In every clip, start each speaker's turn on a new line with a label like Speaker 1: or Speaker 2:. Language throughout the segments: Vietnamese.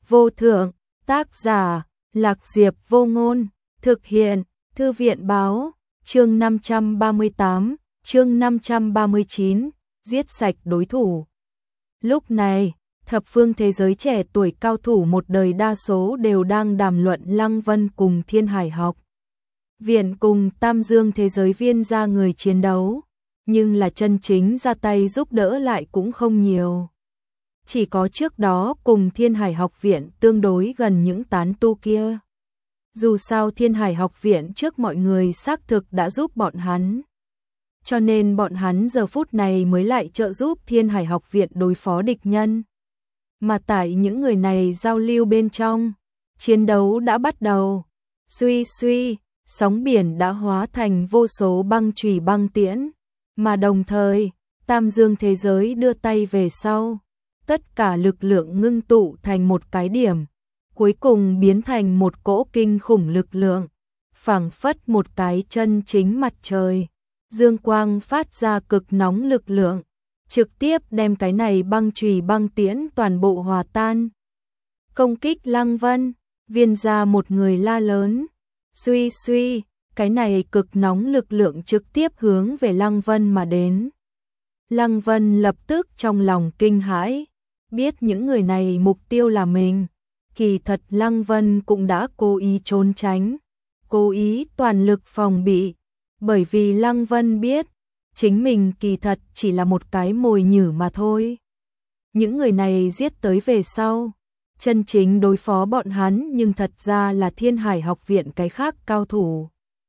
Speaker 1: vô thượng, tác giả, Lạc Diệp Vô Ngôn, thực hiện, Thư viện báo, chương 538, chương 539, giết sạch đối thủ. Lúc này, thập phương thế giới trẻ tuổi cao thủ một đời đa số đều đang đàm luận Lăng Vân cùng Thiên Hải học viện cùng Tam Dương thế giới viên ra người chiến đấu, nhưng là chân chính ra tay giúp đỡ lại cũng không nhiều. Chỉ có trước đó cùng Thiên Hải học viện tương đối gần những tán tu kia. Dù sao Thiên Hải học viện trước mọi người xác thực đã giúp bọn hắn, cho nên bọn hắn giờ phút này mới lại trợ giúp Thiên Hải học viện đối phó địch nhân. Mà tại những người này giao lưu bên trong, chiến đấu đã bắt đầu. Suy suy, sóng biển đã hóa thành vô số băng chùy băng tiễn, mà đồng thời, Tam Dương thế giới đưa tay về sau, tất cả lực lượng ngưng tụ thành một cái điểm, cuối cùng biến thành một cỗ kinh khủng lực lượng, phảng phất một cái chân chính mặt trời. Dương quang phát ra cực nóng lực lượng, trực tiếp đem cái này băng chùy băng tiễn toàn bộ hòa tan. Công kích Lăng Vân, viên ra một người la lớn. Suy suy, cái này cực nóng lực lượng trực tiếp hướng về Lăng Vân mà đến. Lăng Vân lập tức trong lòng kinh hãi, biết những người này mục tiêu là mình. Kỳ thật Lăng Vân cũng đã cố ý trốn tránh, cố ý toàn lực phòng bị, bởi vì Lăng Vân biết, chính mình kỳ thật chỉ là một cái mồi nhử mà thôi. Những người này giết tới về sau, chân chính đối phó bọn hắn nhưng thật ra là Thiên Hải học viện cái khác cao thủ.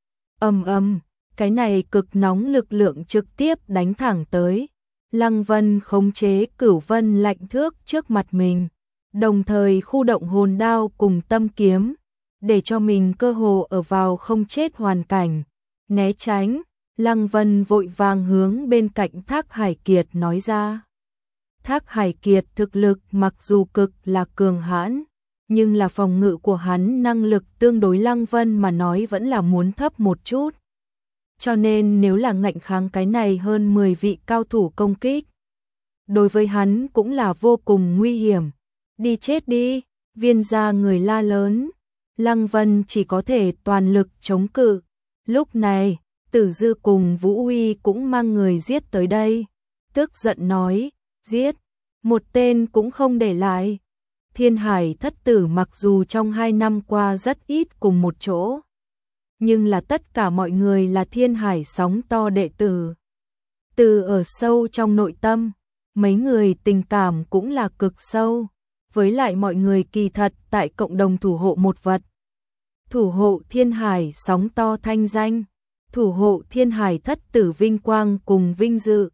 Speaker 1: Cái này cực nóng lực lượng trực tiếp đánh thẳng tới. Lăng Vân khống chế Cửu Vân lạnh thước trước mặt mình, đồng thời khu động hồn đao cùng tâm kiếm, để cho mình cơ hồ ở vào không chết hoàn cảnh. Né tránh, Lăng Vân vội vàng hướng bên cạnh Thác Hải Kiệt nói ra. Thác Hải Kiệt thực lực mặc dù cực là cường hãn, nhưng là phòng ngự của hắn năng lực tương đối Lăng Vân mà nói vẫn là muốn thấp một chút. Cho nên nếu là ngạnh kháng cái này hơn 10 vị cao thủ công kích, đối với hắn cũng là vô cùng nguy hiểm. Đi chết đi, viên ra người la lớn. Lăng Vân chỉ có thể toàn lực chống cự. Lúc này, Tử Dư cùng Vũ Huy cũng mang người giết tới đây. Tức giận nói, giết, một tên cũng không để lại. Thiên Hải thất tử mặc dù trong 2 năm qua rất ít cùng một chỗ, nhưng là tất cả mọi người là Thiên Hải sóng to đệ tử. Từ ở sâu trong nội tâm, mấy người tình cảm cũng là cực sâu, với lại mọi người kỳ thật tại cộng đồng thủ hộ một vật. Thủ hộ Thiên Hải sóng to thanh danh, thủ hộ Thiên Hải thất tử vinh quang cùng vinh dự.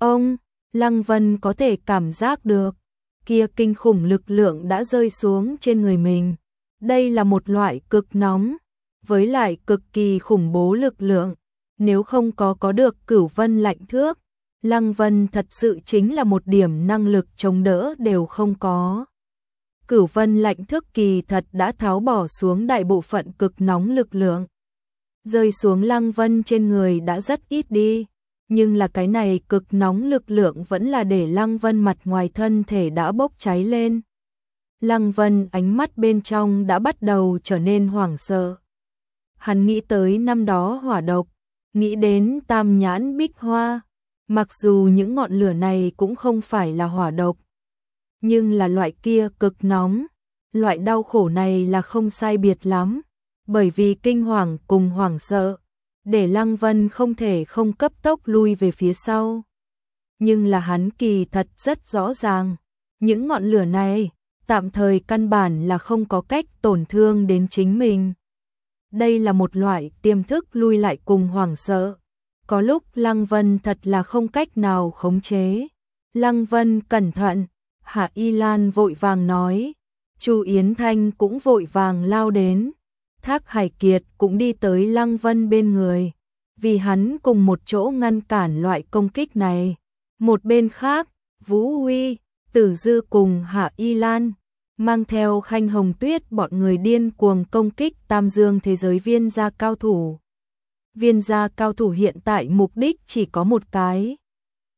Speaker 1: Lăng Vân có thể cảm giác được, kia kinh khủng lực lượng đã rơi xuống trên người mình. Đây là một loại cực nóng, với lại cực kỳ khủng bố lực lượng. Nếu không có được Cửu Vân lạnh thước, Lăng Vân thật sự chính là một điểm năng lực chống đỡ đều không có. Cửu Vân lạnh thước kỳ thật đã tháo bỏ xuống đại bộ phận cực nóng lực lượng. Rơi xuống Lăng Vân trên người đã rất ít đi, nhưng là cái này cực nóng lực lượng vẫn là để Lăng Vân mặt ngoài thân thể đã bốc cháy lên. Lăng Vân ánh mắt bên trong đã bắt đầu trở nên hoảng sợ. Hắn nghĩ tới năm đó hỏa độc, nghĩ đến Tam Nhãn Bích Hoa, mặc dù những ngọn lửa này cũng không phải là hỏa độc, nhưng là loại kia cực nóng, loại đau khổ này là không sai biệt lắm, bởi vì kinh hoàng cùng hoảng sợ, để Lăng Vân không thể không cấp tốc lui về phía sau. Nhưng là hắn kỳ thật rất rõ ràng, những ngọn lửa này, tạm thời căn bản là không có cách tổn thương đến chính mình. Đây là một loại tiềm thức lui lại cùng hoảng sợ, có lúc Lăng Vân thật là không cách nào khống chế. Lăng Vân cẩn thận, Hạ Y Lan vội vàng nói, Chu Yến Thanh cũng vội vàng lao đến, Thác Hải Kiệt cũng đi tới Lăng Vân bên người, vì hắn cùng một chỗ ngăn cản loại công kích này. Một bên khác, Vũ Huy, Tử Dư cùng Hạ Y Lan mang theo Khanh Hồng Tuyết bọn người điên cuồng công kích Tam Dương thế giới viên gia cao thủ. Viên gia cao thủ hiện tại mục đích chỉ có một cái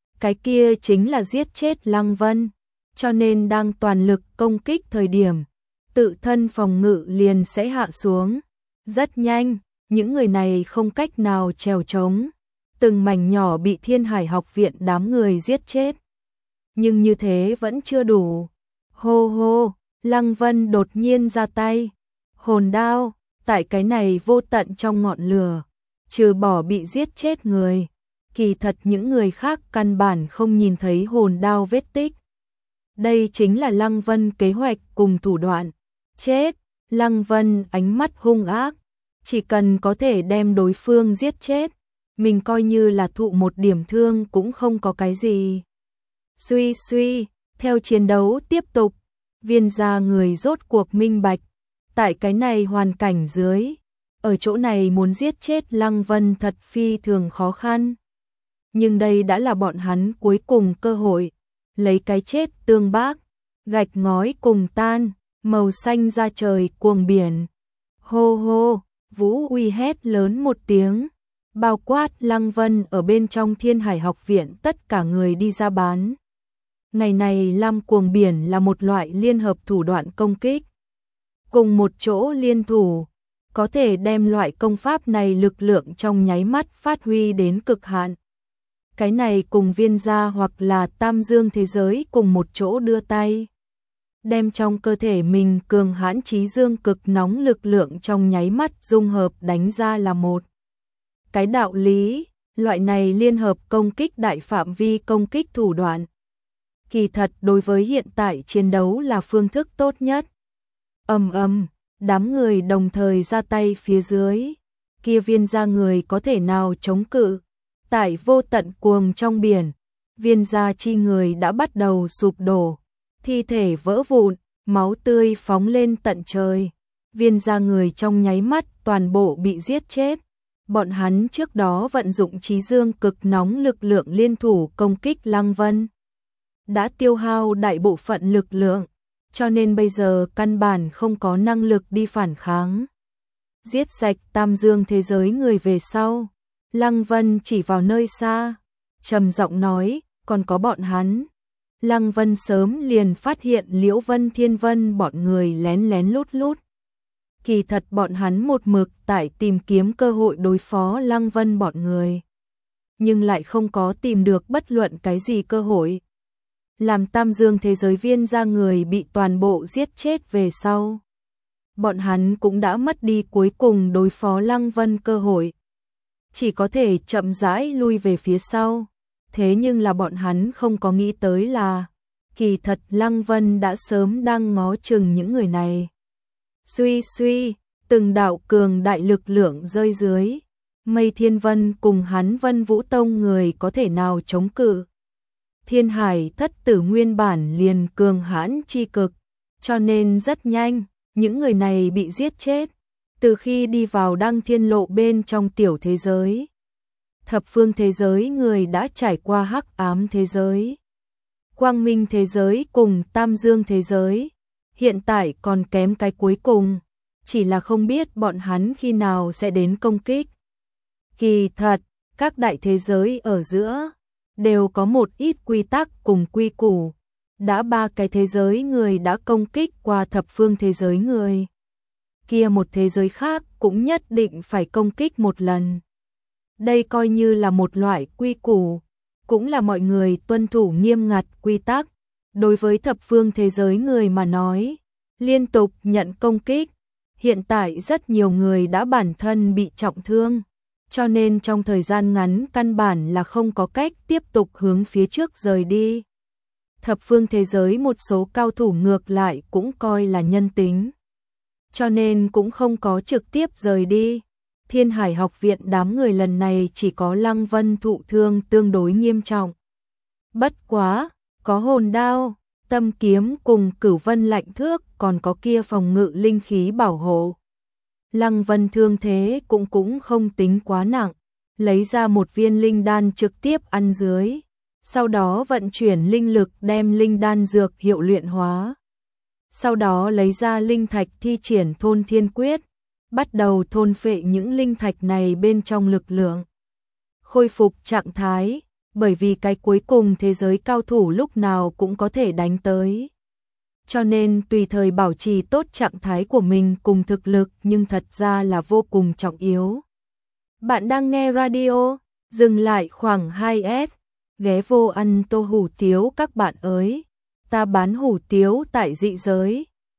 Speaker 1: kia chính là giết chết Lăng Vân, cho nên đang toàn lực công kích thời điểm, tự thân phòng ngự liền sẽ hạ xuống. Rất nhanh, những người này không cách nào trèo trống, từng mảnh nhỏ bị Thiên Hải học viện đám người giết chết. Nhưng như thế vẫn chưa đủ. Hô hô, Lăng Vân đột nhiên ra tay. Hồn đao, tại cái này vô tận trong ngọn lửa, trừ bỏ bị giết chết người, kỳ thật những người khác căn bản không nhìn thấy hồn đao vết tích. Đây chính là Lăng Vân kế hoạch cùng thủ đoạn. Chết, Lăng Vân ánh mắt hung ác, chỉ cần có thể đem đối phương giết chết, mình coi như là thụ một điểm thương cũng không có cái gì. Suy suy, theo chiến đấu tiếp tục, Viên gia người rốt cuộc minh bạch, tại cái này hoàn cảnh dưới, ở chỗ này muốn giết chết Lăng Vân thật phi thường khó khăn. Nhưng đây đã là bọn hắn cuối cùng cơ hội, lấy cái chết tương bác, gạch ngói cùng tan, màu xanh ra trời cuồng biển. Hô hô, Vũ Uy hét lớn một tiếng, bao quát Lăng Vân ở bên trong Thiên Hải học viện tất cả người đi ra bán. Ngày này Lam cuồng biển là một loại liên hợp thủ đoạn công kích. Cùng một chỗ liên thủ, có thể đem loại công pháp này lực lượng trong nháy mắt phát huy đến cực hạn. Cái này cùng Viên gia hoặc là Tam Dương thế giới cùng một chỗ đưa tay, đem trong cơ thể mình cường hãn chí dương cực nóng lực lượng trong nháy mắt dung hợp đánh ra là một. Cái đạo lý, loại này liên hợp công kích đại phạm vi công kích thủ đoạn. Kỳ thật đối với hiện tại chiến đấu là phương thức tốt nhất. Đám người đồng thời ra tay phía dưới, kia Viên gia người có thể nào chống cự. Tại vô tận cuồng trong biển, Viên gia chi người đã bắt đầu sụp đổ, thi thể vỡ vụn, máu tươi phóng lên tận trời. Viên gia người trong nháy mắt toàn bộ bị giết chết. Bọn hắn trước đó vận dụng chí dương cực nóng lực lượng liên thủ công kích Lăng Vân, đã tiêu hao đại bộ phận lực lượng, cho nên bây giờ căn bản không có năng lực đi phản kháng. Giết sạch Tam Dương thế giới người về sau, Lăng Vân chỉ vào nơi xa, trầm giọng nói, còn có bọn hắn. Lăng Vân sớm liền phát hiện Liễu Vân Thiên Vân bọn người lén lén lút lút. Kỳ thật bọn hắn một mực tại tìm kiếm cơ hội đối phó Lăng Vân bọn người, nhưng lại không có tìm được bất luận cái gì cơ hội. Làm Tam Dương thế giới Viên gia người bị toàn bộ giết chết về sau, bọn hắn cũng đã mất đi cuối cùng đối phó Lăng Vân cơ hội, chỉ có thể chậm rãi lui về phía sau. Thế nhưng là bọn hắn không có nghĩ tới là, kỳ thật Lăng Vân đã sớm đang ngó chừng những người này. Suy suy, từng đạo cường đại lực lượng rơi dưới, Mây Thiên Vân cùng hắn Vân Vũ Tông người có thể nào chống cự. Thiên Hải thất tử nguyên bản liền cường hãn chi cực, cho nên rất nhanh, những người này bị giết chết. Từ khi đi vào Đăng Thiên Lộ bên trong tiểu thế giới, thập phương thế giới người đã trải qua hắc ám thế giới, quang minh thế giới cùng Tam Dương thế giới, hiện tại còn kém cái cuối cùng, chỉ là không biết bọn hắn khi nào sẽ đến công kích. Kỳ thật, các đại thế giới ở giữa đều có một ít quy tắc cùng quy củ. Đã 3 cái thế giới người đã công kích qua thập phương thế giới người, kia một thế giới khác cũng nhất định phải công kích một lần. Đây coi như là một loại quy củ, cũng là mọi người tuân thủ nghiêm ngặt quy tắc. Đối với thập phương thế giới người mà nói, liên tục nhận công kích, hiện tại rất nhiều người đã bản thân bị trọng thương, cho nên trong thời gian ngắn căn bản là không có cách tiếp tục hướng phía trước rời đi. Thập phương thế giới một số cao thủ ngược lại cũng coi là nhân tính, cho nên cũng không có trực tiếp rời đi. Thiên Hải học viện đám người lần này chỉ có Lăng Vân thụ thương tương đối nghiêm trọng. Bất quá, có hồn đao, tâm kiếm cùng Cửu Vân lạnh thước, còn có kia phòng ngự linh khí bảo hộ. Lăng Vân thương thế cũng không tính quá nặng, lấy ra một viên linh đan trực tiếp ăn dưới, sau đó vận chuyển linh lực đem linh đan dược hiệu luyện hóa. Sau đó lấy ra linh thạch thi triển thôn thiên quyết, bắt đầu thôn phệ những linh thạch này bên trong lực lượng, khôi phục trạng thái, bởi vì cái cuối cùng thế giới cao thủ lúc nào cũng có thể đánh tới. cho nên tùy thời bảo trì tốt trạng thái của mình cùng thực lực nhưng thật ra là vô cùng trọng yếu. Bạn đang nghe radio, dừng lại khoảng 2S, ghé vô ăn tô hủ tiếu các bạn ơi. Ta bán hủ tiếu tại dị giới,